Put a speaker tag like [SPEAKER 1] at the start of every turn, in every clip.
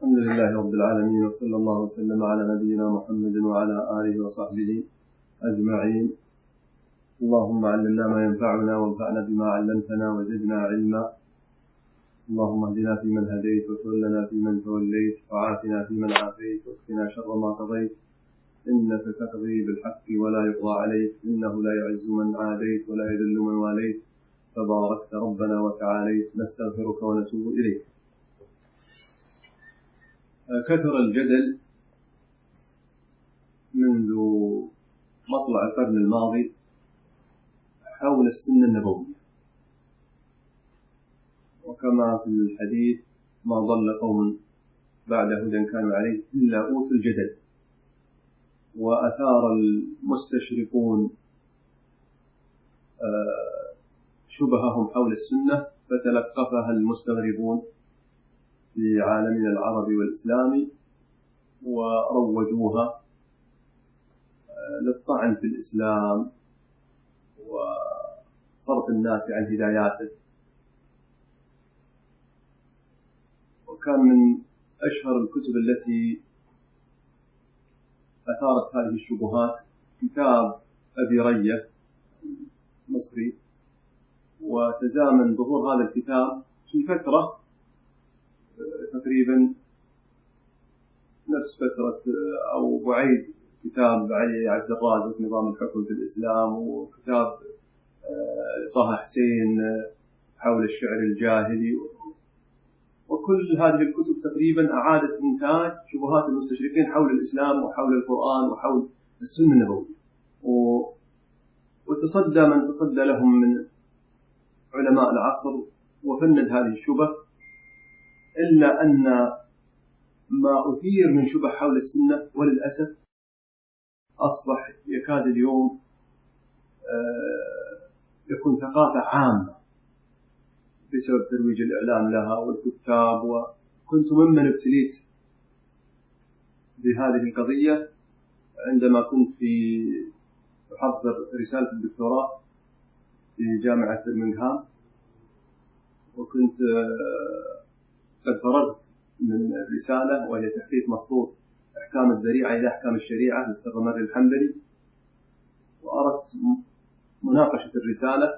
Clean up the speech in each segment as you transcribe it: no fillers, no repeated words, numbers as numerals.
[SPEAKER 1] الحمد لله رب العالمين، وصلى الله وسلم على نبينا محمد وعلى آله وصحبه أجمعين. اللهم علمنا ما ينفعنا وانفعنا بما علمتنا وزدنا علما. اللهم اهدنا فيمن هديت، وتولنا فيمن توليت، وعافنا فيمن عافيت، واكفنا شر ما قضيت، إنك تقضي بالحق ولا يقضى عليك، إنه لا يعز من عاديت ولا يذل من واليت، تباركت ربنا وتعاليت. نستغفرك ونتوب إليك. كثر الجدل منذ مطلع القرن الماضي حول السنة النبوية، وكما في الحديث: ما ضل قوم بعد هدى كانوا عليه إلا أوتوا الجدل. وأثار المستشرقون شبههم حول السنة، فتلقفها المستغربون في عالمنا العربي والإسلامي وروجوها للطعن في الإسلام وصرف الناس عن هداياته. وكان من أشهر الكتب التي أثارت هذه الشبهات كتاب أبي رية مصري. وتزامن ظهور هذا الكتاب في فترة تقريبا نفس فترة أو بعيد كتاب علي عبد الرازق نظام الحكم في الإسلام، وكتاب طه حسين حول الشعر الجاهلي. وكل هذه الكتب تقريبا أعادت إنتاج شبهات المستشرقين حول الإسلام وحول القرآن وحول السنة النبوية. وتصدى من تصدى لهم من علماء العصر وفند هذه الشبه، إلا أن ما أثير من شبه حول السنة وللأسف أصبح يكاد اليوم يكون ثقافة عامة بسبب ترويج الإعلام لها والكتاب. وكنت ممن ابتليت بهذه القضية عندما كنت أحضر رسالة الدكتوراه في جامعة برمنغهام، وكنت قد فرغت من الرسالة، وهي تحقيق مخطوط أحكام الذريعة إلى أحكام الشريعة للسرمري الحنبلي. وأردت مناقشة الرسالة،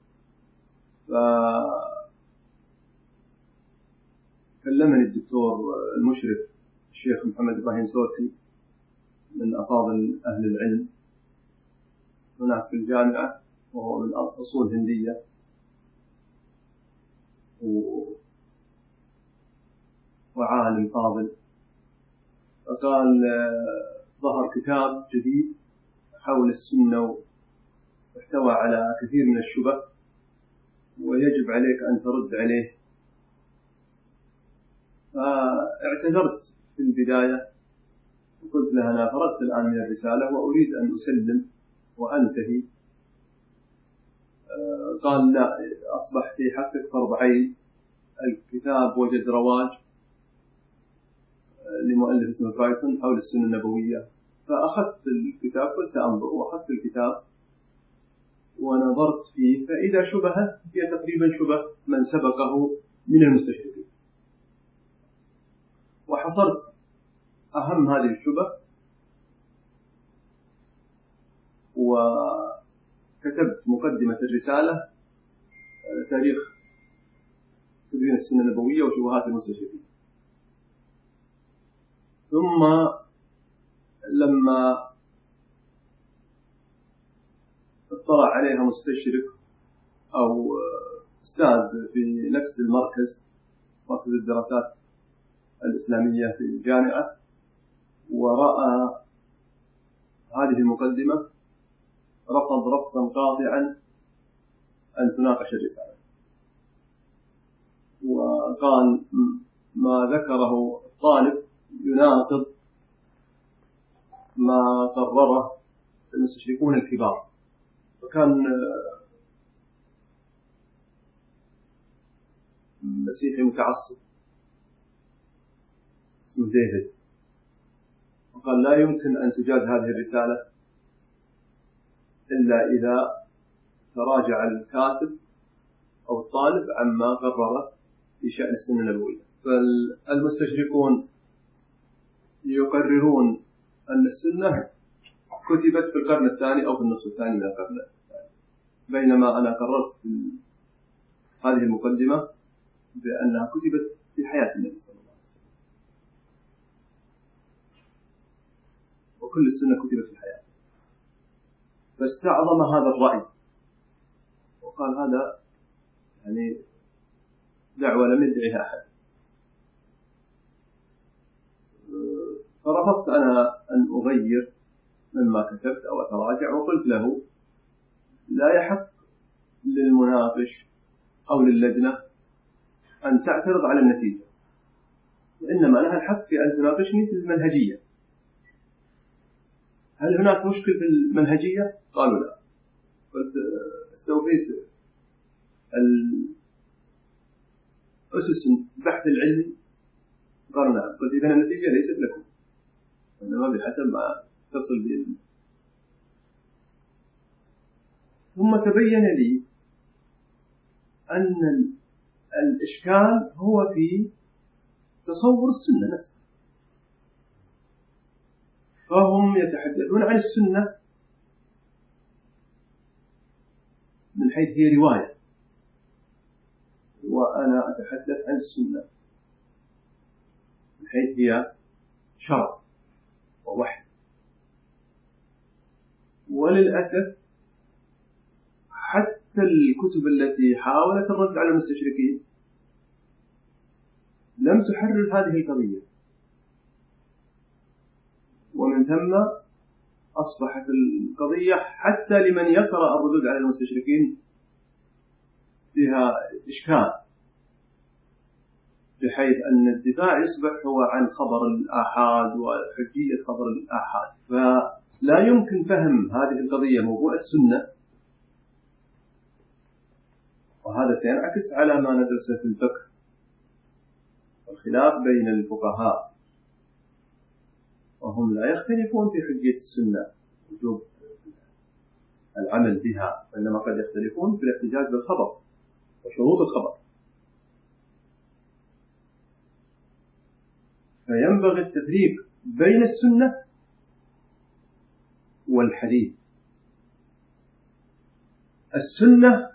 [SPEAKER 1] فكلمني الدكتور المشرف الشيخ محمد إبراهيم سورتي من أفاضل أهل العلم هناك في الجامعة، وهو من أصول هندية، وعالم فاضل. فقال: ظهر كتاب جديد حول السنة واحتوى على كثير من الشبه، ويجب عليك أن ترد عليه. فاعتذرت في البداية وقلت له: أنا فرغت الآن من الرسالة وأريد أن أسلم وأنتهي. قال: لا، أصبح في حقك فرض عين، الكتاب وجد رواج لمؤلف اسمه بايثون حول السنة النبوية. فأخذت الكتاب، قلت سأنظر، وأخذت الكتاب ونظرت فيه، فإذا شبهه هي تقريبا شبه من سبقه من المستشرقين، وحصرت أهم هذه الشبه وكتبت مقدمة الرسالة: تاريخ تدوين السنة النبوية وشبهات المستشرقين. ثم لما اطلع عليها مستشرق أو أستاذ في نفس المركز، مركز الدراسات الإسلامية في الجامعة، ورأى هذه المقدمة، رفض رفضا قاطعا أن تناقش الرسالة، وقال: ما ذكره الطالب يناقض ما قرره المستشرقون الكبار. وكان مسيحي متعصب اسمه ديفيد، وقال: لا يمكن أن تجاز هذه الرسالة إلا إذا تراجع الكاتب أو الطالب عما قرره في شأن السنة النبوية. فالمستشرقون يقررون أن السنة كتبت في القرن الثاني أو في النصف الثاني من القرن الثاني، بينما أنا قررت في هذه المقدمة بأنها كتبت في حياة النبي صلى الله عليه وسلم، وكل السنة كتبت في حياته. فاستعظم هذا الرأي وقال هذا يعني دعوة لم يدعيها أحد. فرفضت أنا أن أغير مما كتبت أو أتراجع، وقلت له لا يحق للمناقش أو للجنة أن تعترض على النتيجة، وإنما لها الحق في أن تناقشني في المنهجية. هل هناك مشكل في المنهجية؟ قالوا لا. قلت استوفيت الأسس البحث العلمي؟ قالوا نعم. قلت إذن النتيجة ليست لكم، إنما بحسب ما تصل به. ثم تبين لي أن الإشكال هو في تصور السنة نفسها. فهم يتحدثون عن السنة من حيث هي رواية، وأنا أتحدث عن السنة من حيث هي شرع ووحي. وللأسف حتى الكتب التي حاولت الرد على المستشرقين لم تحرر هذه القضية، ومن ثم أصبحت القضية حتى لمن يقرأ الردود على المستشرقين فيها إشكال، بحيث أن الدفاع يصبح هو عن خبر الآحاد وحجية خبر الآحاد، فلا يمكن فهم هذه القضية موضوع السنة. وهذا سينعكس على ما ندرسه في الفقه والخلاف بين الفقهاء، وهم لا يختلفون في حجية السنة وجوب العمل بها، وإنما قد يختلفون في الاحتجاج بالخبر وشروط الخبر. فينبغي التفريق بين السنة والحديث. السنة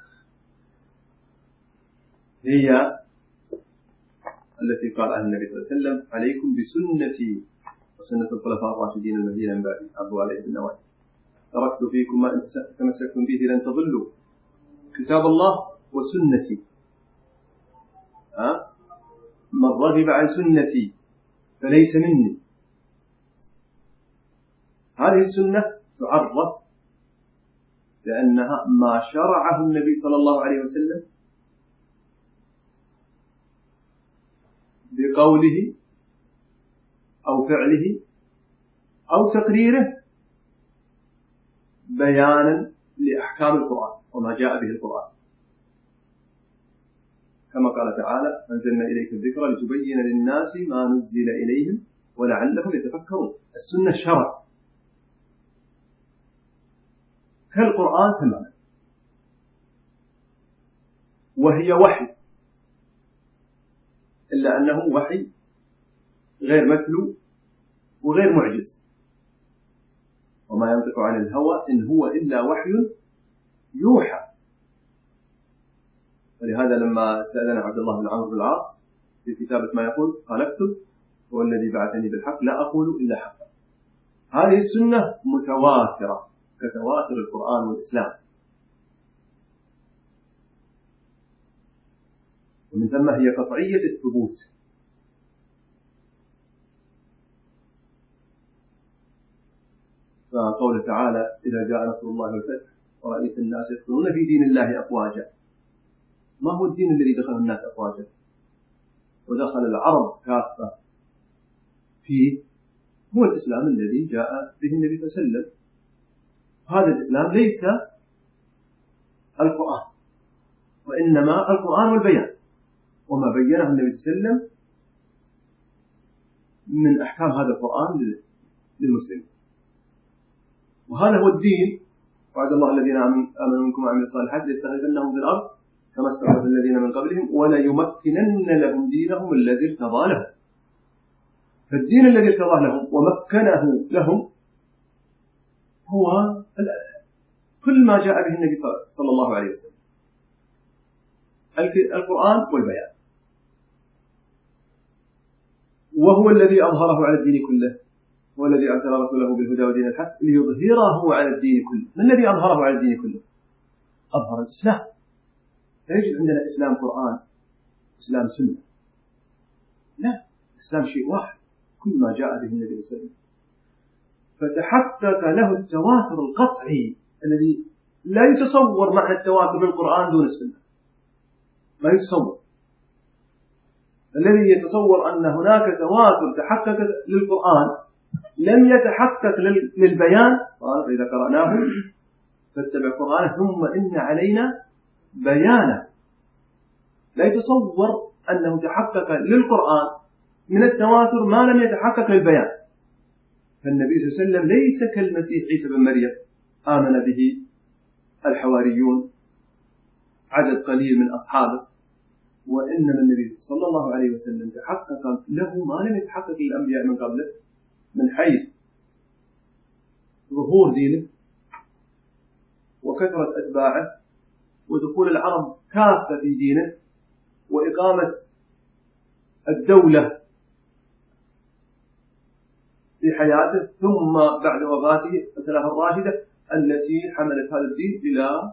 [SPEAKER 1] هي التي قال عنها النبي صلى الله عليه وسلم عليكم بسنتي وسنة الخلفاء الراشدين المهديين من بعدي عضوا عليها بالنواجذ، تركت فيكم ما إن تمسكتم به لن تضلوا، كتاب الله وسنتي. من رغب عن سنتي فليس مني. هذه السنة تعرف لأنها ما شرعه النبي صلى الله عليه وسلم بقوله أو فعله أو تقريره بيانا لأحكام القرآن وما جاء به القرآن، كما قال تعالى أنزلنا إليك الذكر لتبين للناس ما نزل إليهم ولعلهم يتفكرون. السنة شرع كالقرآن تماما، وهي وحي، إلا أنه وحي غير متلو وغير معجز، وما ينطق عن الهوى إن هو إلا وحي يوحى. ولهذا لما استأذن عبد الله بن عمرو بن العاص في كتابة ما يقول قال اكتب هو الذي بعثني بالحق لا أقول إلا حقا. هذه السنة متواترة كتواتر القرآن والإسلام، ومن ثم هي قطعية الثبوت. فقوله تعالى إذا جاء نصر الله والفتح ورأيت الناس يدخلون في دين الله أفواجا. ما هو الدين الذي دخل الناس أفواجا ودخل العرب كافة فيه؟ هو الإسلام الذي جاء به النبي صلى الله عليه وسلم. هذا الإسلام ليس القرآن، وإنما القرآن والبيان وما بينه النبي صلى الله عليه وسلم من أحكام هذا القرآن للمسلمين. وهذا هو الدين. وعد الله الذين آمنوا منكم وعملوا الصالحات ليستخلفنهم في الأرض كما استخلف الذين من قبلهم وليمكنن لهم دينهم الذي ارتضى لهم. فالدين الذي ارتضاه لهم ومكنه لهم هو كل ما جاء به النبي صلى الله عليه وسلم، القرآن والبيان، وهو الذي أظهره على الدين كله، هو الذي أرسل رسوله بالهدى ودين الحق ليظهره على الدين كله. من الذي أظهره على الدين كله؟ أظهر الإسلام. لا يوجد عندنا إسلام قرآن إسلام سنة، لا، الإسلام شيء واحد كل ما جاء به النبي صلى الله عليه وسلم. فتحقق له التواتر القطعي الذي لا يتصور معنى التواتر للقرآن دون السنة، ما يتصور. الذي يتصور أن هناك تواتر تحقق للقرآن لم يتحقق للبيان، قال فإذا قرأناه فاتبع قرآنه ثم إن علينا بيانه. لا يتصور أنه تحقق للقرآن من التواتر ما لم يتحقق للبيان. فالنبي صلى الله عليه وسلم ليس كالمسيح عيسى بن مريم آمن به الحواريون عدد قليل من أصحابه، وإنما النبي صلى الله عليه وسلم تحقق له ما لم يتحقق للأنبياء من قبله من حيث ظهور دينه وكثرة أتباعه ودخول العرب كافة في دينه وإقامة الدولة في حياته، ثم بعد وفاته الخلافة الراشدة التي حملت هذا الدين إلى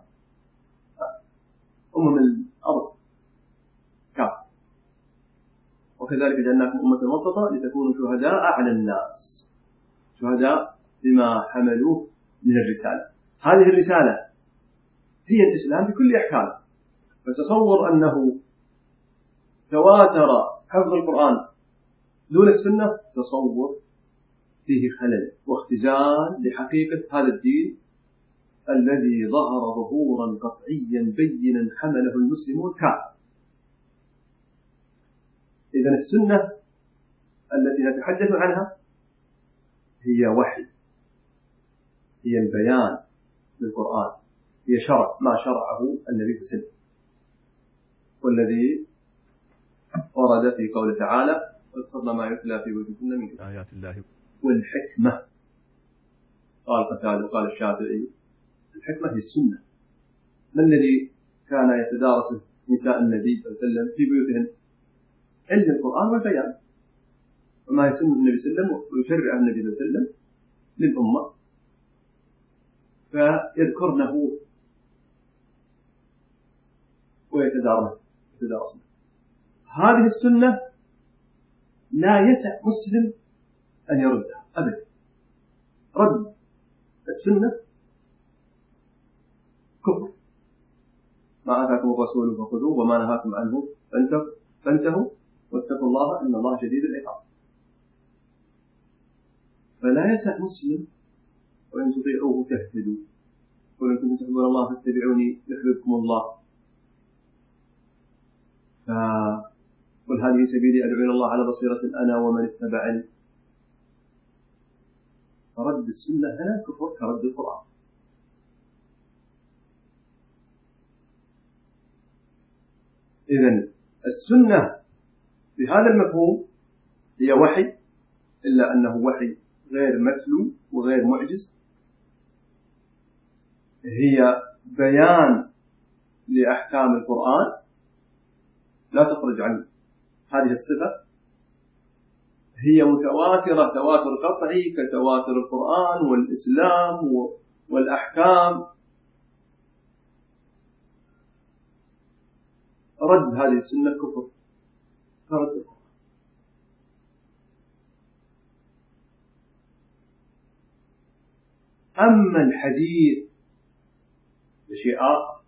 [SPEAKER 1] الأرض كافة. وكذلك جعلناكم أمة وسطا لتكونوا شهداء على الناس، شهداء بما حملوه من الرسالة. هذه الرسالة هي الإسلام بكل أحكامه. فتصور أنه تواتر حفظ القرآن دون السنة تصور فيه خلل واختزال لحقيقة هذا الدين الذي ظهر ظهورا قطعيا بينا حمله المسلمون كافة. إذن السنة التي نتحدث عنها هي وحي، هي البيان للقرآن، هي شرع ما شرعه النبي صلى الله عليه وسلم، والذي ورد في قوله تعالى واذكرن ما يتلى في بيوتكن من آيات الله والحكمة. قال قتادة وقال الشافعي الحكمة هي السنة. ما الذي كان يتدارس نساء النبي صلى الله عليه وسلم في بيوتهن؟ علم القرآن والبيان، وما يسنه النبي صلى الله عليه وسلم ويشرعه النبي صلى الله عليه وسلم للأمة، فيذكرنه ويتدارسه. هذه السنة لا يسع مسلم أن يردها أبدا. رد السنة كفر. ما آتاكم الرسول فخذوه وما نهاكم عنه فانتهوا واتقوا الله إن الله شديد العقاب. فلا يسع مسلم وإن تطيعوه تهتدوا وإن كنتم تحبون الله فاتبعوني يحببكم الله. قل هذه سبيلي أدعو إلى الله على بصيرة أنا ومن اتبعني. فرد السنة هنا كفر كرد القرآن. إذن السنة بهذا المفهوم هي وحي، إلا أنه وحي غير متلو وغير معجز، هي بيان لأحكام القرآن لا تخرج عن هذه الصفة، هي متواترة تواتر قطعي كتواتر القرآن والإسلام والأحكام. رد هذه السنة كفر فرد القرآن. أما الحديث شيء آخر.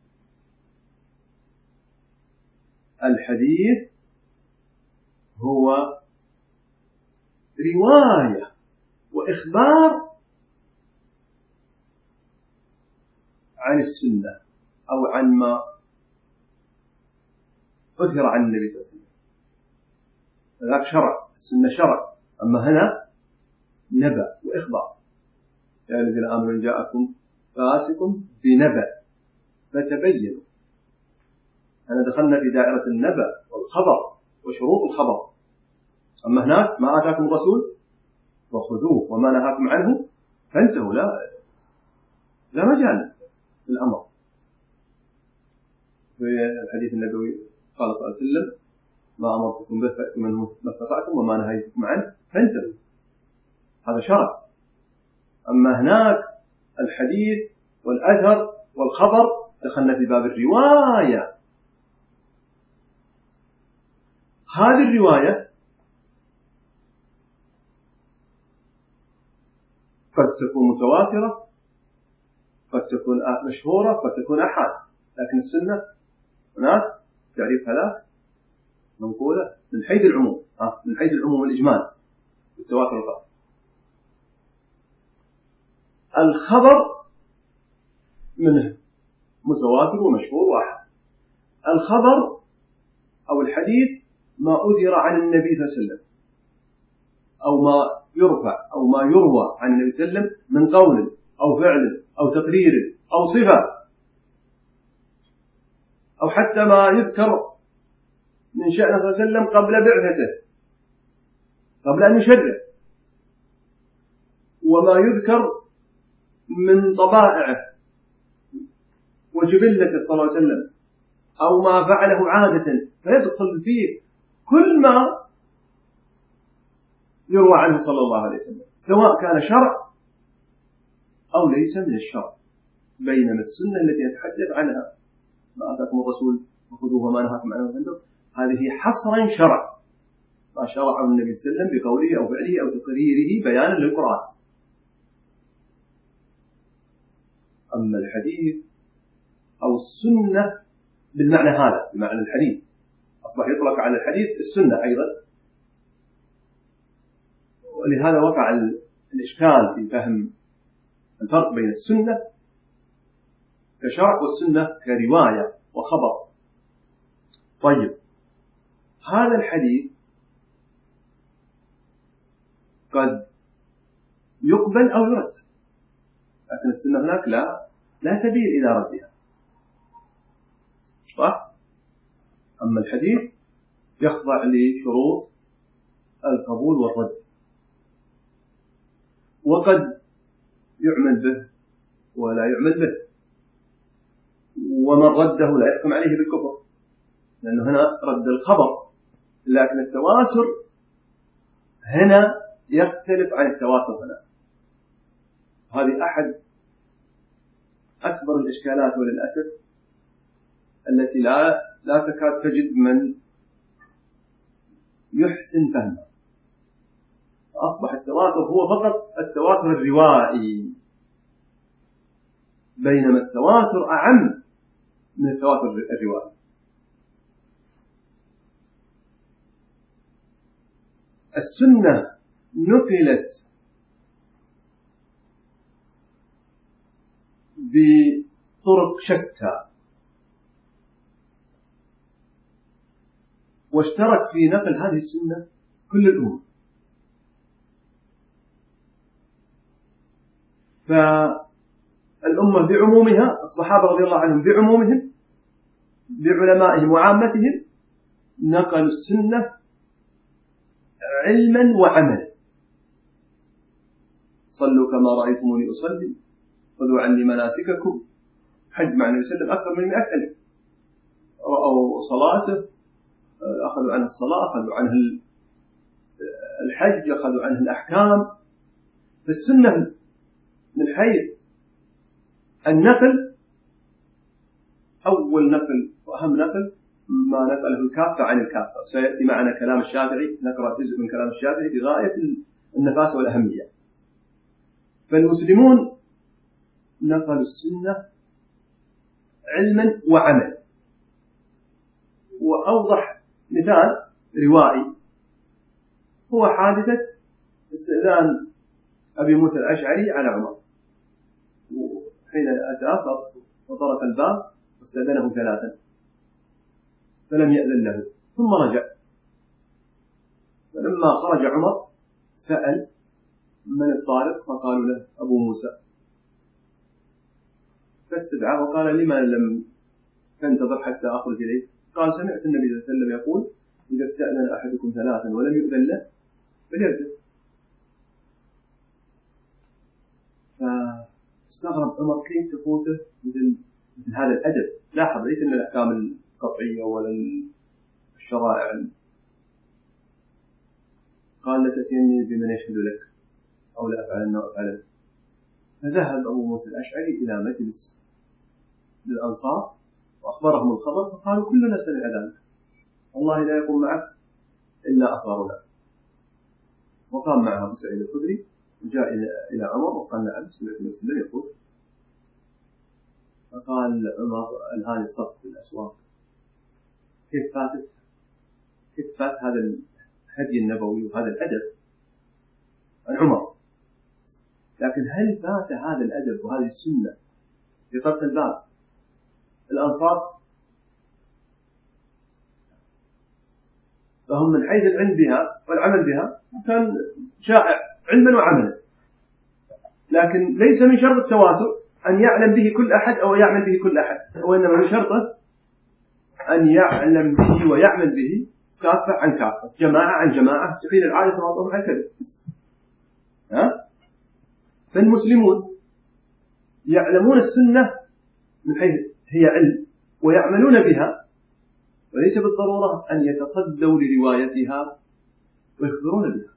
[SPEAKER 1] الحديث هو رواية وإخبار عن السنة أو عن ما أذكر عن النبي صلى الله عليه وسلم. ذاك شرع، السنة شرع، أما هنا نبأ وإخبار. يا الذين آمنوا إن جاءكم فاسق بنبأ فتبينوا أنا دخلنا في دائرة النبأ والخبر وشروط الخبر. أما هناك ما آتاكم الرسول فخذوه وما نهاكم عنه فانتهوا، لا مجال للأمر. في الحديث النبوي قال صلى الله عليه وسلم: ما أمرتكم به فأتوا منه ما استطعتم وما نهيتكم عنه فانتهوا. هذا شرع. أما هناك الحديث والأثر والخبر دخلنا في باب الرواية. هذه الرواية قد تكون متواترة، قد تكون مشهورة، قد تكون أحاد، لكن السنة هناك تعريف ثلاث منقولة من حيث العموم، من حيث العموم والإجمال بالتواتر القطعي. الخبر منه متواتر ومشهور وأحاد. الخبر أو الحديث ما أثر عن النبي صلى الله عليه وسلم، أو ما يرفع أو ما يروى عن النبي صلى الله عليه وسلم من قول أو فعل أو تقرير أو صفة، أو حتى ما يذكر من شأنه صلى الله عليه وسلم قبل بعثته، قبل أن يشرع، وما يذكر من طبائعه وجبلته صلى الله عليه وسلم، أو ما فعله عادة، فيدخل فيه كل ما يروى عنه صلى الله عليه وسلم، سواء كان شرع أو ليس من الشرع. بينما السنة التي نتحدث عنها ما آتاكم الرسول فخذوه وما نهاكم عنه فانتهوا، هذه حصرا شرع، ما شرعه النبي صلى الله عليه وسلم بقوله أو فعله أو تقريره بيانا للقرآن. أما الحديث أو السنة بالمعنى هذا، بمعنى الحديث، أصبح يطلق على الحديث السنة أيضا. ولهذا وقع الإشكال في فهم الفرق بين السنة كشرع والسنة كرواية وخبر. طيب، هذا الحديث قد يقبل أو يرد، لكن السنة هناك لا سبيل إلى ردها، صح؟ أما الحديث يخضع لشروط القبول والرد، وقد يعمل به ولا يعمل به، ومن رده لا يحكم عليه بالكفر، لأنه هنا رد الخبر. لكن التواتر هنا يختلف عن التواتر هنا. هذه أحد أكبر الإشكالات وللأسف التي لا تكاد تجد من يحسن فهمها. أصبح التواتر هو فقط التواتر الروائي، بينما التواتر أعم من التواتر الروائي. السنة نقلت بطرق شتى، واشترك في نقل هذه السنة كل الأمم. فالأمة بعمومها، الصحابة رضي الله عنهم بعمومهم، بعلمائهم وعامتهم، نقلوا السنة علما وعملا. صلوا كما رأيتموني أصلي، خذوا عني مناسككم. حج مع النبي صلى الله عليه وسلم أكثر من 100,000 رأوا صلاته، أخذوا عنه الصلاة، أخذوا عنه الحج، أخذوا عنه الأحكام. فالسنة من حيث النقل، أول نقل وأهم نقل ما نقله الكافة عن الكافة. سيأتي معنا كلام الشافعي، نقرأ جزء من كلام الشافعي بغاية النفاسة والأهمية. فالمسلمون نقلوا السنة علما وعملا. وأوضح مثال روائي هو حادثة استئذان أبي موسى الأشعري على عمر، حين أتى وطرق الباب واستأذنه 3 فلم يأذن له، ثم رجع. فلما خرج عمر سأل من الطارق، فقالوا له أبو موسى، فاستدعى وقال لما لم تنتظر حتى أخرج إليك؟ قال سمعت النبي صلى الله عليه وسلم يقول إذا استأذن أحدكم ثلاثا ولم يؤذن له فليرجع. فاستغرب عمر كيف تفوته مثل هذا الأدب. لاحظ ليس من الأحكام القطعية ولا الشرائع. قال لا تأتيني بمن يشهد لك أو لا أفعلن وأفعلن. فذهب أبو موسى الأشعري إلى مجلس للأنصار وأخبرهم الخبر، فقالوا كلنا سمع ذلك، والله لا يقوم معك إلا أصغرنا. وقام معها أبو سعيد الخدري وجاء إلى عمر وقال نعم سمعت النبي صلى الله عليه وسلم يقول. فقال عمر الآن الصف في الأسواق كيف فات هذا الهدي النبوي وهذا الأدب عن عمر. لكن هل فات هذا الأدب وهذه السنة في طرف الباب الأنصار؟ فهم من حيث العلم بها والعمل بها كان شائع علما وعملا، لكن ليس من شرط التواتر أن يعلم به كل أحد أو يعمل به كل أحد، وإنما من شرطه أن يعلم به ويعمل به كافة عن كافة، جماعة عن جماعة، تقيل العادة تواضعهم عن كذب. فالمسلمون يعلمون السنة من حيث هي علم ويعملون بها، وليس بالضرورة أن يتصدوا لروايتها ويخبرون بها.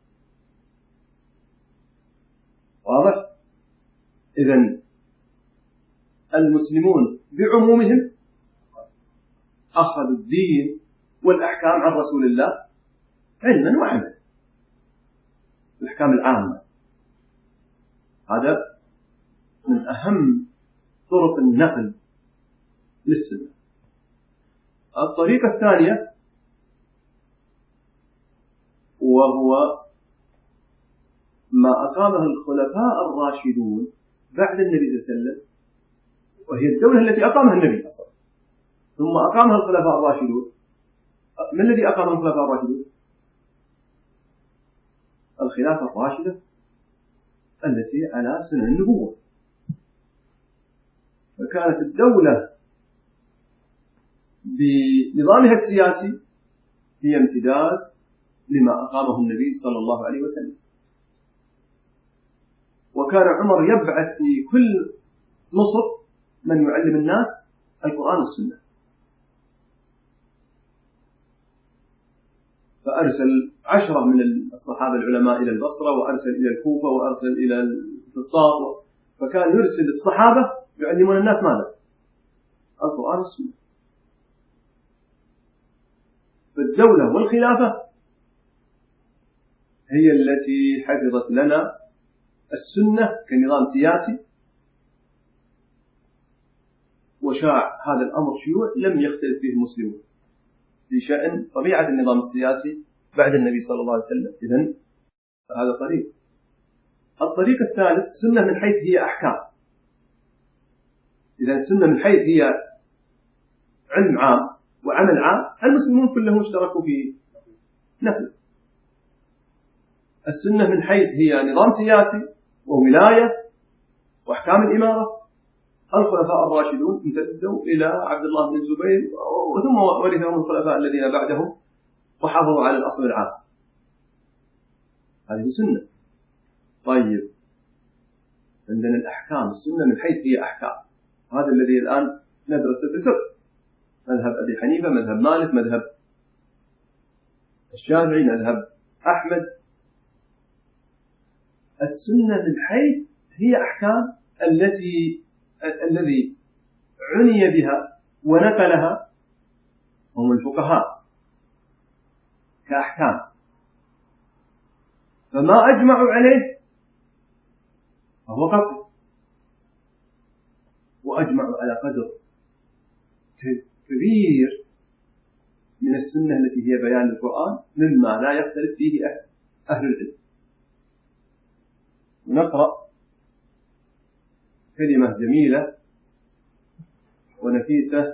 [SPEAKER 1] واضح؟ إذن المسلمون بعمومهم أخذوا الدين والأحكام عن رسول الله علما وعملا، الأحكام العامة. هذا من أهم طرق النقل للسنة. الطريقة الثانية وهو ما أقامه الخلفاء الراشدون بعد النبي صلى الله عليه وسلم، وهي الدولة التي أقامها النبي أصلا ثم أقامها الخلفاء الراشدون. ما الذي أقامه الخلفاء الراشدون؟ الخلافة الراشدة التي على سنن النبوة. فكانت الدولة بنظامها السياسي هي امتداد لما أقامه النبي صلى الله عليه وسلم. وكان عمر يبعث في كل مصر من يعلم الناس القرآن والسنة، فأرسل 10 من الصحابة العلماء إلى البصرة، وأرسل إلى الكوفة، وأرسل إلى الفسطاط. فكان يرسل الصحابة يعلمون الناس ماذا؟ القرآن والسنة. فالدولة والخلافة هي التي حفظت لنا السنة كنظام سياسي، وشاع هذا الأمر شيوع لم يختلف فيه المسلمون في شأن طبيعة النظام السياسي بعد النبي صلى الله عليه وسلم. إذن هذا طريق. الطريق الثالث السنة من حيث هي أحكام. إذا السنة من حيث هي علم عام وعمل عام، المسلمون كلهم اشتركوا في نفذ. السنة من حيث هي نظام سياسي وولاية وأحكام الإمارة، الخلفاء الراشدون امتدوا إلى عبد الله بن الزبير وثم ورثهم الخلفاء الذين بعدهم وحافظوا على الأصل العام. هذه سنة. طيب عندنا الأحكام. السنة من حيث هي أحكام، هذا الذي الآن ندرسه في الفقه، مذهب أبي حنيفة، مذهب مالك، مذهب الشافعي، مذهب أحمد. السنة من حيث هي أحكام الذي عني بها ونقلها هم الفقهاء كأحكام، فما أجمعوا عليه فهو قطعي، وأجمعوا على قدر كبير من السنة التي هي بيان القرآن مما لا يختلف فيه أهل العلم. ونقرأ كلمة جميلة ونفيسة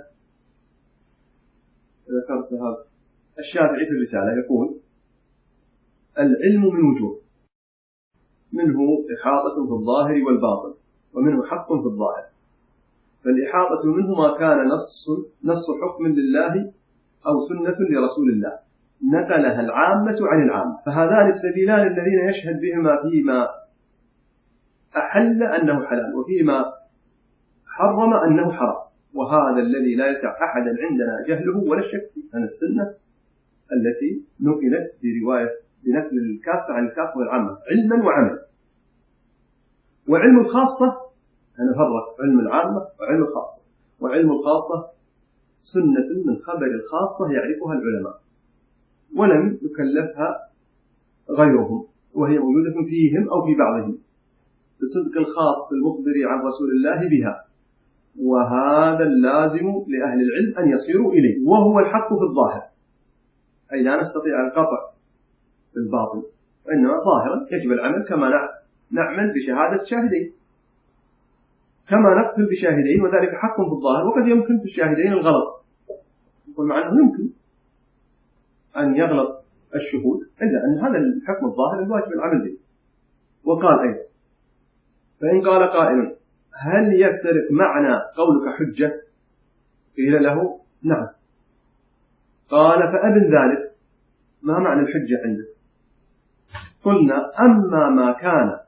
[SPEAKER 1] ذكرتها الشافعي في الرسالة، يقول: العلم من وجوه، منه إحاطة في الظاهر والباطن، ومنه حق في الظاهر، فالإحاطة منه ما كان نص حكم لله أو سنة لرسول الله نقلها العامة عن العامة، فهذان السبيلان الذين يشهد بهما فيما أحل أنه حلال وفيما حرم أنه حرام، وهذا الذي لا يسع أحدا عندنا جهله ولا الشك عن السنة التي نقلت برواية بنقل الكافة عن الكافة والعامة علما وعملا. وعلم الخاصة أنا فرق علم العامة وعلم الخاصة، وعلم الخاصة سنة من خبر الخاصة يعرفها العلماء ولم يكلفها غيرهم، وهي موجودة فيهم أو في بعضهم بصدق الخاص المخبر عن رسول الله بها، وهذا اللازم لأهل العلم أن يصيروا إليه، وهو الحق في الظاهر، أي لا نستطيع القطع في الباطن، وإنما ظاهرا يجب العمل كما نعمل بشهادة شاهدين، كما نقتل بشاهدين، وذلك حق في الظاهر. وقد يمكن في الشاهدين الغلط، يقول مع أنه يمكن أن يغلط الشهود، إلا أن هذا الحكم الظاهر الواجب العمل به. وقال أيضا: فإن قال قائل: هل يفترق معنى قولك حجة؟ قيل له: نعم. قال: فأبن ذلك، ما معنى الحجة عندك؟ قلنا: أما ما كان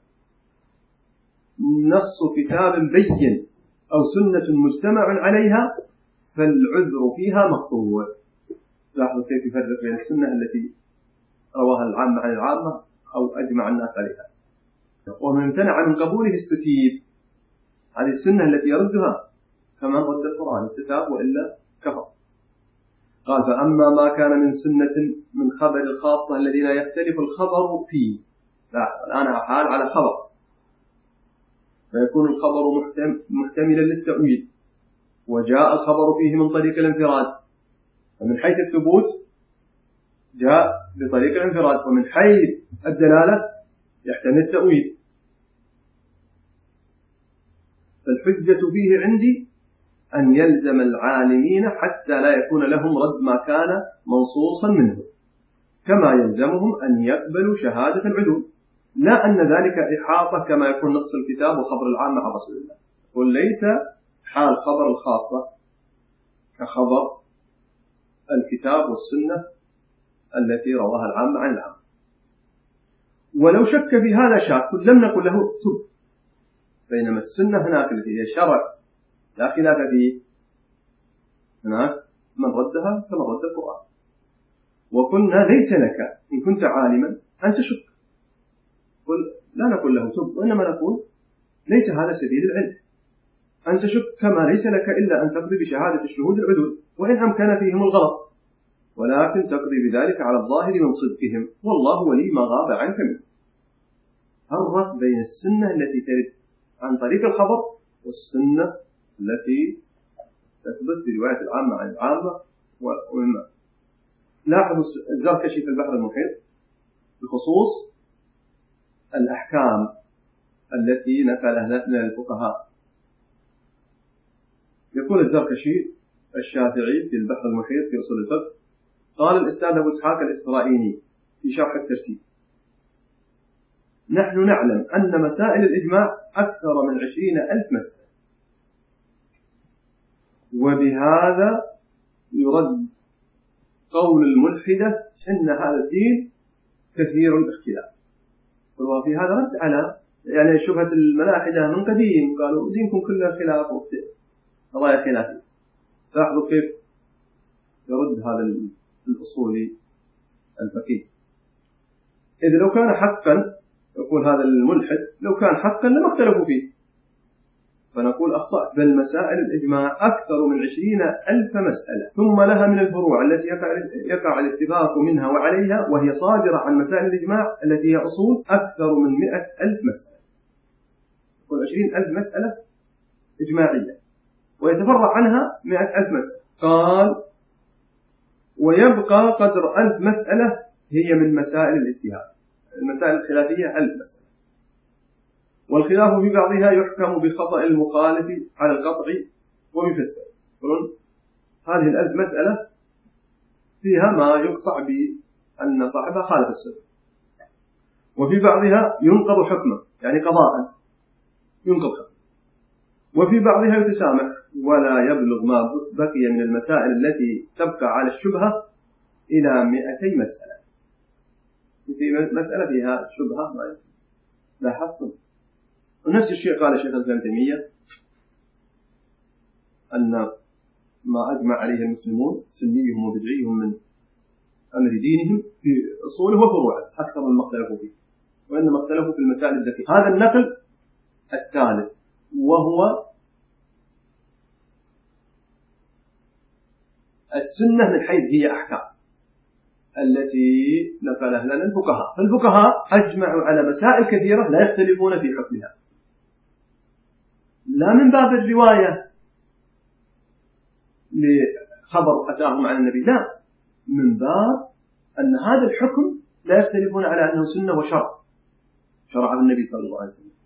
[SPEAKER 1] نص كتاب بين أو سنة مجتمع عليها فالعذر فيها مقطوع. لاحظوا كيف يفرق بين السنة التي رواها العامة عن العامة أو أجمع الناس عليها. ومن امتنع من قبوله استتيب، هذه السنة التي يردها كمن رد القرآن استتاب وإلا كفر. قال: فأما ما كان من سنة من خبر الخاصة الذين يختلف الخبر فيه. الآن أحال على خبر، فيكون الخبر محتملا للتأويل، وجاء الخبر فيه من طريق الانفراد، ومن حيث الثبوت جاء بطريق الانفراد، ومن حيث الدلالة يحتمل التأويل. فالحجة فيه عندي أن يلزم العالمين حتى لا يكون لهم رد ما كان منصوصا منه، كما يلزمهم أن يقبلوا شهادة العدول، لا أن ذلك إحاطة كما يكون نص الكتاب وخبر العامة عن رسول الله. وليس حال خبر الخاصة كخبر الكتاب والسنة التي رواها العامة عن العامة. ولو شك في هذا شاك لم نقل له تب، بينما السنة هناك التي هي شرع لا خلاف فيه، هناك من ردها كما رد القرآن. وقلنا: ليس لك إن كنت عالما أن تشك، لا نقول له تب، وإنما نقول: ليس هذا سبيل العلم أن تشك، كما ليس لك إلا أن تقضي بشهادة الشهود العدول وإن أمكن فيهم الغلط، ولكن تقضي بذلك على الظاهر من صدقهم، والله ولي ما غاب عنك منه. فرق بين السنة التي ترد عن طريق الخبر والسنة التي تثبت برواية العامة عن العامة. ومما لاحظوا الزركشي في البحر المحيط بخصوص الأحكام التي نقلها لنا الفقهاء. يقول الزركشي الشافعي في البحر المحيط في أصول الفقه: قال الأستاذ أبو إسحاق الإسرائيلي في شرح الترتيب: نحن نعلم أن مسائل الإجماع أكثر من 20,000 مسألة، وبهذا يرد قول الملحدة إن هذا الدين كثير الاختلاف. وفي هذا رد على يعني شبهة الملاحدة من قديم، قالوا دينكم كله خلاف وقضايا خلافية. لاحظوا كيف يرد هذا الأصولي الفقيه. إذا لو كان حقا، يقول هذا الملحد، لو كان حقا لما اختلفوا فيه، فنقول أخطأ، بل مسائل الإجماع أكثر من 20,000 مسألة، ثم لها من الفروع التي يقع الاتفاق منها وعليها، وهي صادرة عن مسائل الإجماع التي هي أصول أكثر من 100,000 مسألة. يقول 20,000 مسألة إجماعية، ويتفرع عنها 100,000 مسألة. قال: ويبقى قدر 1000 مسألة هي من مسائل الاجتهاد، المسائل الخلافية 1000 مسألة، والخلاف في بعضها يحكم بخطأ المخالف على القطع وبفسده. هذه 1000 مسألة فيها ما يقطع بأن صاحبها خالف السنة، وفي بعضها ينقض حكمه يعني قضاء ينقض حكمه، وفي بعضها يتسامح ولا يبلغ ما بقي من المسائل التي تبقى على الشبهة إلى 200 مسألة. في مسألة فيها شبهة ما لاحظتم. ونفس الشيء قال الشيخ ابن تيمية أن ما أجمع عليه المسلمون سنيهم وبدعيهم من أمر دينهم في أصوله وفروعه أكثر مما اختلفوا فيه، وإنما اختلفوا في المسائل الدقيقة. هذا النقل الثالث وهو السنة من حيث هي أحكام التي نقلها لنا الفقهاء. فالفقهاء أجمعوا على مسائل كثيرة لا يختلفون في حكمها، لا من باب الرواية لخبر أتاهم عن النبي، لا، من باب أن هذا الحكم لا يختلفون على أنه سنة وشرع شرعه النبي صلى الله عليه وسلم.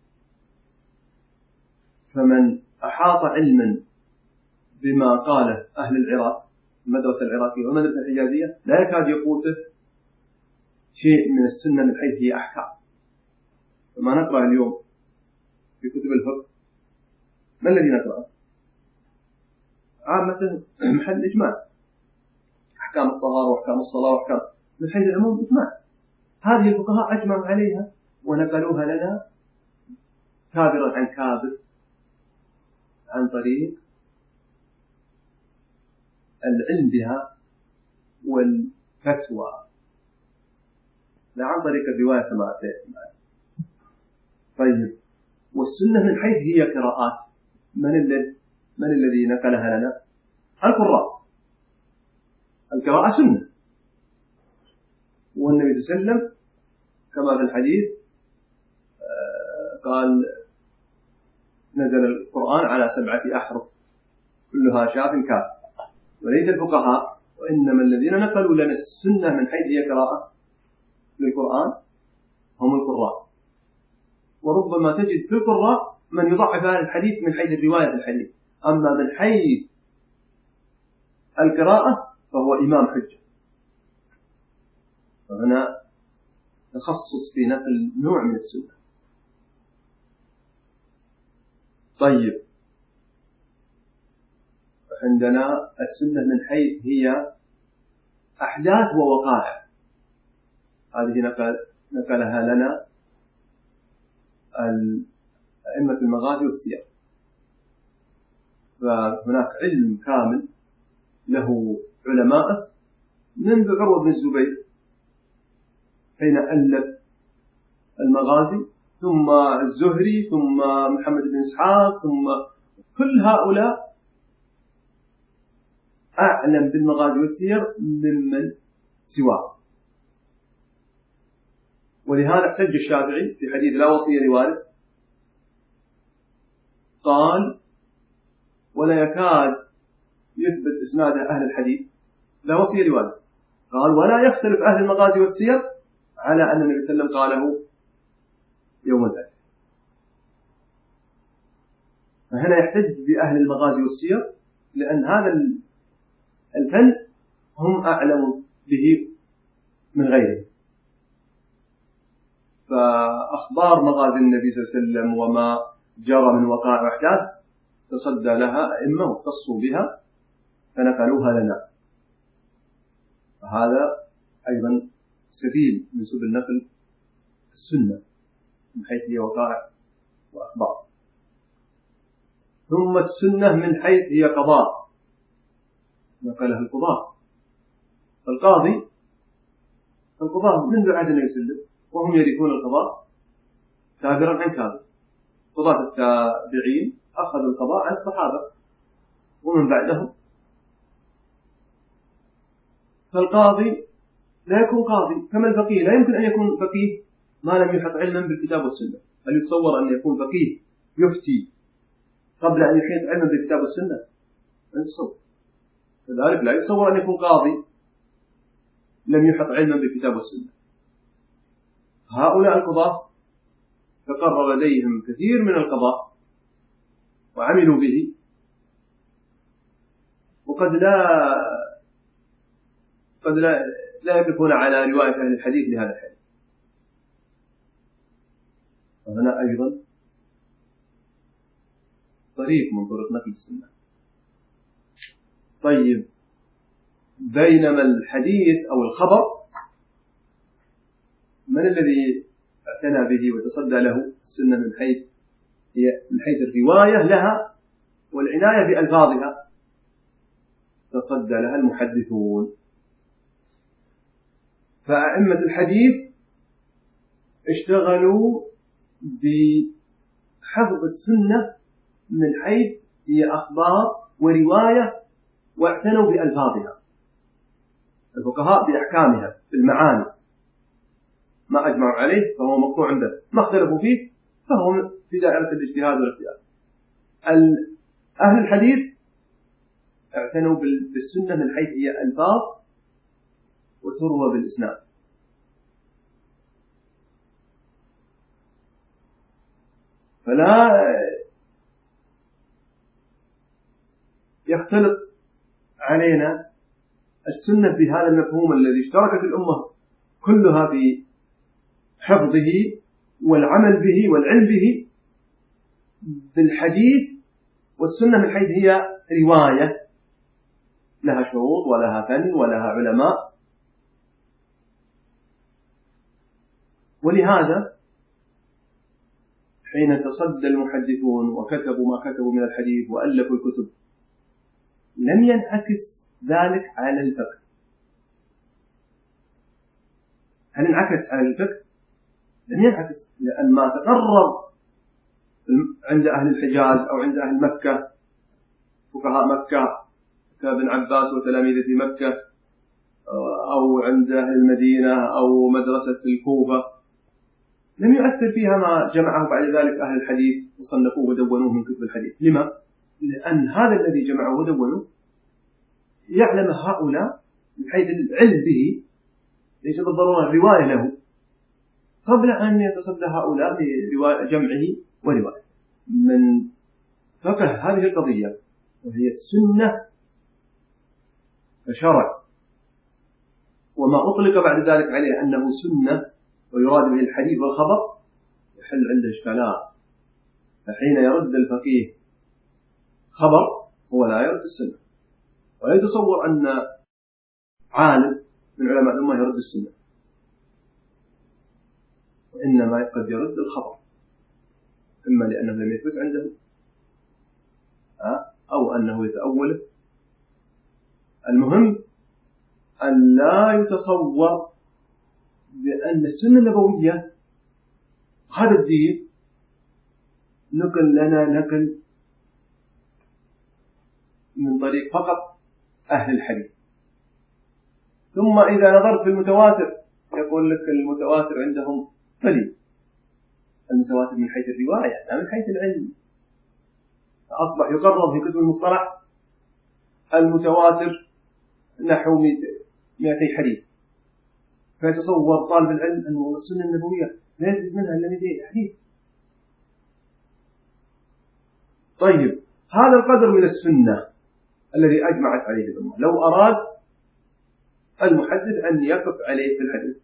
[SPEAKER 1] فمن أحاط علما بما قاله أهل العراق المدرسة العراقية والمدرسة الحجازية لا يكاد يفوته شيء من السنة من حيث هي أحكام. فما نقرأ اليوم في كتب الفقه ما الذي نقرأه؟ عامة محل إجماع، أحكام الطهارة وأحكام الصلاة وأحكام من حيث العموم إجماع. هذه الفقهاء أجمعوا عليها ونقلوها لنا كابرا عن كابر عن طريق العلم بها والفتوى، لا عن طريق الرواية كما سيأتي معنا. طيب، والسنة من حيث هي قراءات، من الذي نقلها لنا؟ القراء. القراءة سنة، والنبي صلى الله عليه وسلم كما في الحديث قال نزل القرآن على 7 أحرف كلها شاف كاف. وليس الفقهاء، وإنما الذين نقلوا لنا السنة من حيث هي قراءة للقرآن هم القراء. وربما تجد في القراء من يضعف هذا الحديث من حيث الرواية في الحديث، أما من حيث القراءة فهو إمام حجة. فهنا تخصص في نقل نوع من السنة. طيب، عندنا السنة من حيث هي أحداث ووقائع، هذه نقلها لنا أئمة المغازي والسير. فهناك علم كامل له علماء منذ عروة بن الزبير حين ألف المغازي، ثم الزهري، ثم محمد بن إسحاق، ثم كل هؤلاء أعلم بالمغازي والسير ممن سواه. ولهذا احتج الشافعي في حديث لا وصية لوارث، قال ولا يكاد يثبت إسناد أهل الحديث لا وصية لوارث، قال ولا يختلف أهل المغازي والسير على أن النبي صلى الله عليه وسلم قاله يوم الفتح. فهنا يحتج بأهل المغازي والسير لأن هذا الفن هم أعلم به من غيره. فأخبار مغازي النبي صلى الله عليه وسلم وما جرى من وقائع وأحداث تصدى لها أئمة واختصوا بها فنقلوها لنا. فهذا أيضا سبيل من سبل نقل السنة من حيث هي وقائع وأخبار. ثم السنة من حيث هي قضاء، نقلها القضاء. القضاء منذ عهد النبي صلى الله عليه وسلم وهم يرثون القضاء كابرا عن كابر. قضاة التابعين أخذوا القضاء عن الصحابة ومن بعدهم. فالقاضي لا يكون قاضي كما الفقيه، لا يمكن أن يكون فقيه ما لم يحط علما بالكتاب والسنة. هل يتصور أن يكون فقيه يفتي قبل أن يحيط علما بالكتاب والسنة؟ لا يتصور. كذلك لا يتصور أن يكون قاضي لم يحط علما بالكتاب والسنة. هؤلاء القضاة تقرر لديهم كثير من القضاء وعملوا به، وقد لا يقفون على رواية أهل الحديث لهذا الحديث. فهنا أيضا طريق من طرق نقل السنة. طيب، بينما الحديث أو الخبر من الذي اعتنى به وتصدى له؟ السنة من حيث الرواية لها والعناية بألفاظها تصدى لها المحدثون. فأئمة الحديث اشتغلوا بحفظ السنة من حيث هي أخبار ورواية، واعتنوا بألفاظها. الفقهاء بأحكامها في المعاني، ما أجمعوا عليه فهو مقطوع عنده، ما اختلفوا فيه فهو في دائرة الاجتهاد والاختيار. أهل الحديث اعتنوا بالسنة من حيث هي ألفاظ وتروى بالإسناد. فلا يختلط علينا السنة بهذا المفهوم الذي اشتركت الأمة كلها في حفظه والعمل به والعلم به، بالحديث والسنة من حيث هي رواية لها شروط ولها فن ولها علماء. ولهذا حين تصدى المحدثون وكتبوا ما كتبوا من الحديث وألفوا الكتب لم ينعكس ذلك على الفقه. هل انعكس على الفقه؟ لم ينعكس، لأن ما تقرر عند أهل الحجاز أو عند أهل مكة، فقهاء مكة كابن عباس وتلاميذه في مكة، أو عند أهل المدينة أو مدرسة الكوفة، لم يؤثر فيها ما جمعه بعد ذلك أهل الحديث وصنفوه ودونوه من كتب الحديث. لما؟ لأن هذا الذي جمعه ودونه يعلم هؤلاء من حيث العلم به، ليس بالضرورة الرواية له، قبل أن يتصدى هؤلاء بجمعه ورواية. من فقه هذه القضية وهي السنة كشرع، وما أطلق بعد ذلك عليه أنه سنة ويراد به الحديث والخبر، يحل عنده إشكالات. فحين يرد الفقيه خبر هو لا يرد السنة، ولا يتصور أن عالم من علماء الأمة يرد السنة، وإنما قد يرد الخبر، إما لأنه لم يثبت عنده أو أنه يتأوله. المهم أن لا يتصور بأن السنة النبوية هذا الدين نقل لنا نقل من طريق فقط أهل الحديث. ثم إذا نظرت في المتواتر يقول لك المتواتر عندهم فلي، المتواتر من حيث الرواية لا من حيث العلم. فأصبح يقرر في كتب المصطلح المتواتر نحو 200 حديث، فيتصور طالب العلم أنه السنة النبوية لا يجوز منها إلا 200 حديث. طيب، هذا القدر من السنة الذي أجمعت عليه الأمة، لو أراد المحدث أن يقف عليه في الحديث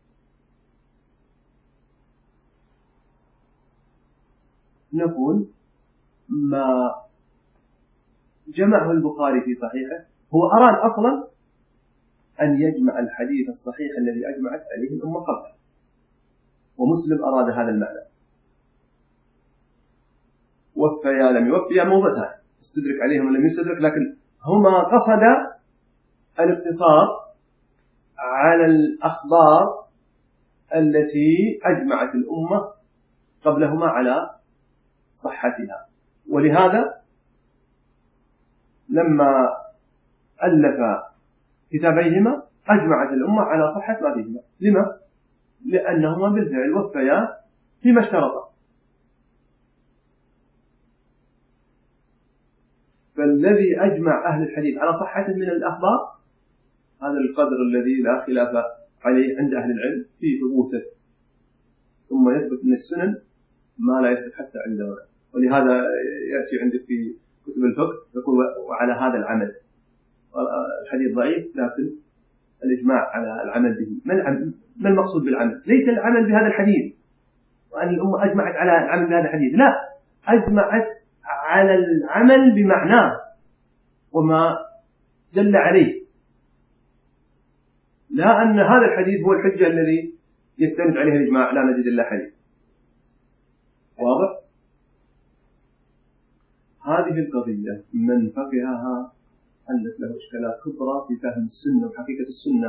[SPEAKER 1] نقول ما جمعه البخاري في صحيحه هو أراد أصلا أن يجمع الحديث الصحيح الذي أجمعت عليه الأمة قبله، ومسلم أراد هذا المعنى. وفيا لم يوفيا موضتان، استدرك عليهم ولم يستدرك، لكن هما قصدا الاقتصار على الأخبار التي أجمعت الأمة قبلهما على صحتها. ولهذا لما ألف كتابيهما أجمعت الأمة على صحة ما فيهما. لما؟ لأنهما بالفعل وفيا فيما اشترطا. فالذي أجمع أهل الحديث على صحته من الأخبار هذا القدر الذي لا خلاف عليه عند أهل العلم في ثبوته، ثم يثبت من السنن ما لا يثبت حتى عندنا. ولهذا يأتي عندك في كتب الفقه يقول وعلى هذا العمل، الحديث ضعيف لكن الإجماع على العمل به. ما المقصود بالعمل؟ ليس العمل بهذا الحديث وأن الأمة أجمعت على العمل بهذا الحديث، لا، أجمعت على العمل بمعناه وما دل عليه، لا أن هذا الحديث هو الحجة الذي يستند عليه الإجماع، لا نجد إلا حديث. واضح؟ هذه القضية من فقهها حلت له إشكالات كبرى في فهم السنة وحقيقة السنة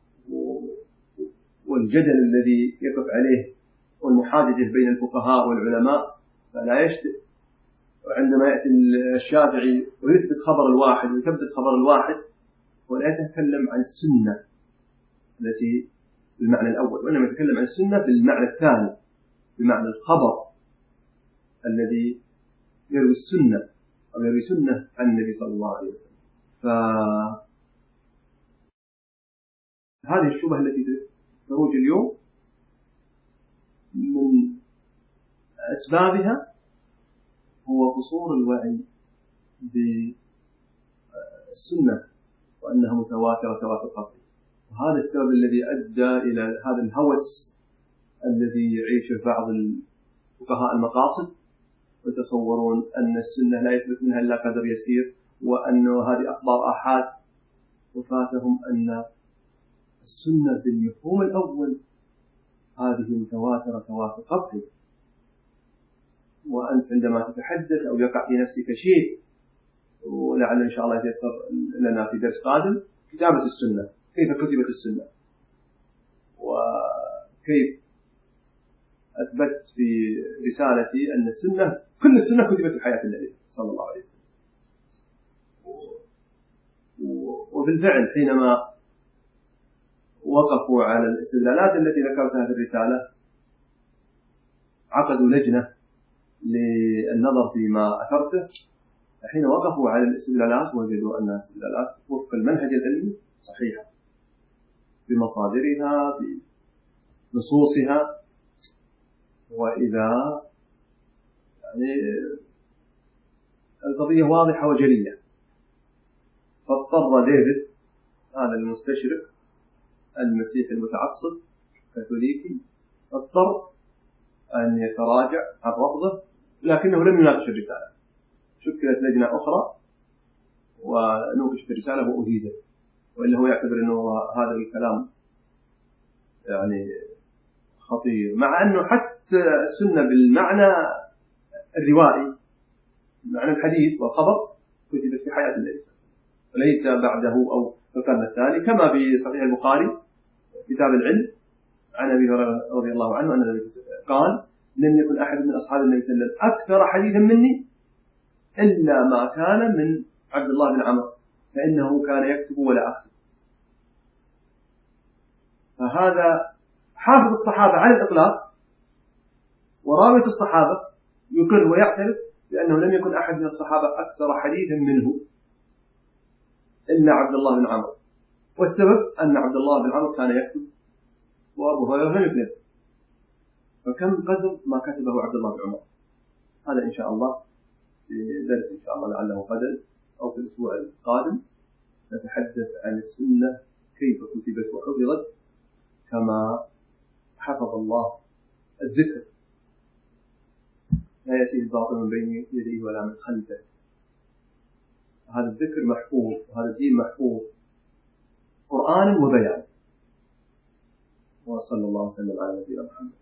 [SPEAKER 1] والجدل الذي يقف عليه والمحاججة بين الفقهاء والعلماء، فلا يشتئ. وعندما يأتي الشافعي ويثبت خبر الواحد ويثبت خبر الواحد ولا يتكلم عن السنة التي بالمعنى الأول، وإنما يتكلم عن السنة بالمعنى الثاني، بمعنى الخبر الذي يروي السنة أو يروي سنة عن النبي صلى الله عليه وسلم. فهذه الشبهة التي تروج اليوم من أسبابها هو قصور الوعي بالسنة وأنها متواترة تواتر قطعي، وهذا السبب الذي أدى إلى هذا الهوس الذي يعيشه بعض الفقهاء المقاصد، ويتصورون أن السنة لا يثبت منها إلا قدر يسير، وأنه هذه أخبار آحاد، وفاتهم أن السنة بالمفهوم الأول هذه متواترة تواتر قطعي. وأنت عندما تتحدث أو يقع في نفسك شيء، ولعل إن شاء الله يتيسر لنا في درس قادم كتابة السنة، كيف كتبت السنة وكيف أثبت في رسالتي أن السنة كل السنة كتبت في حياة النبي صلى الله عليه وسلم. وبالفعل حينما وقفوا على الاستدلالات التي ذكرتها في الرسالة عقدوا لجنة للنظر فيما أثرته. حين وقفوا على الاستدلالات وجدوا أنها استدلالات وفق المنهج العلمي صحيحة بمصادرها بنصوصها، وإذا يعني القضية واضحة وجلية. فاضطر ديفيد هذا المستشرق المسيحي المتعصب كاثوليكي اضطر أن يتراجع عن رفضه، لكنه لم يناقش الرسالة. شكلت لجنة أخرى ونوقشت الرسالة وأجيزت، وإلا هو يعتبر أنه هذا الكلام يعني خطير، مع أنه حتى السنة بالمعنى الروائي معنى الحديث والخبر كتبت في حياة النبي وليس بعده أو في القرن الثاني، كما في صحيح البخاري كتاب العلم عن أبي هريرة رضي الله عنه أن النبي قال: لم يكن أحد من أصحاب النبي صلى الله عليه وسلم أكثر حديثا مني إلا ما كان من عبد الله بن عمرو، فإنه كان يكتب ولا أكتب. فهذا حافظ الصحابة على الإطلاق ورابط الصحابة يقر ويعترف بأنه لم يكن أحد من الصحابة أكثر حديثا منه إلا عبد الله بن عمرو، والسبب أن عبد الله بن عمرو كان يكتب وأبو هريرة لم يكتب، فكم قدر ما كتبه عبد الله بن عمرو. هذا إن شاء الله في درس إن شاء الله لعله غدا أو في الأسبوع القادم نتحدث عن السنة كيف كتبت وحفظت كما حفظ الله الذكر، لا يأتيه الباطل من بين يديه ولا من خلفه. هذا الذكر محفوظ وهذا الدين محفوظ قرآنا وبيانا. وصلى الله وسلم على نبينا محمد.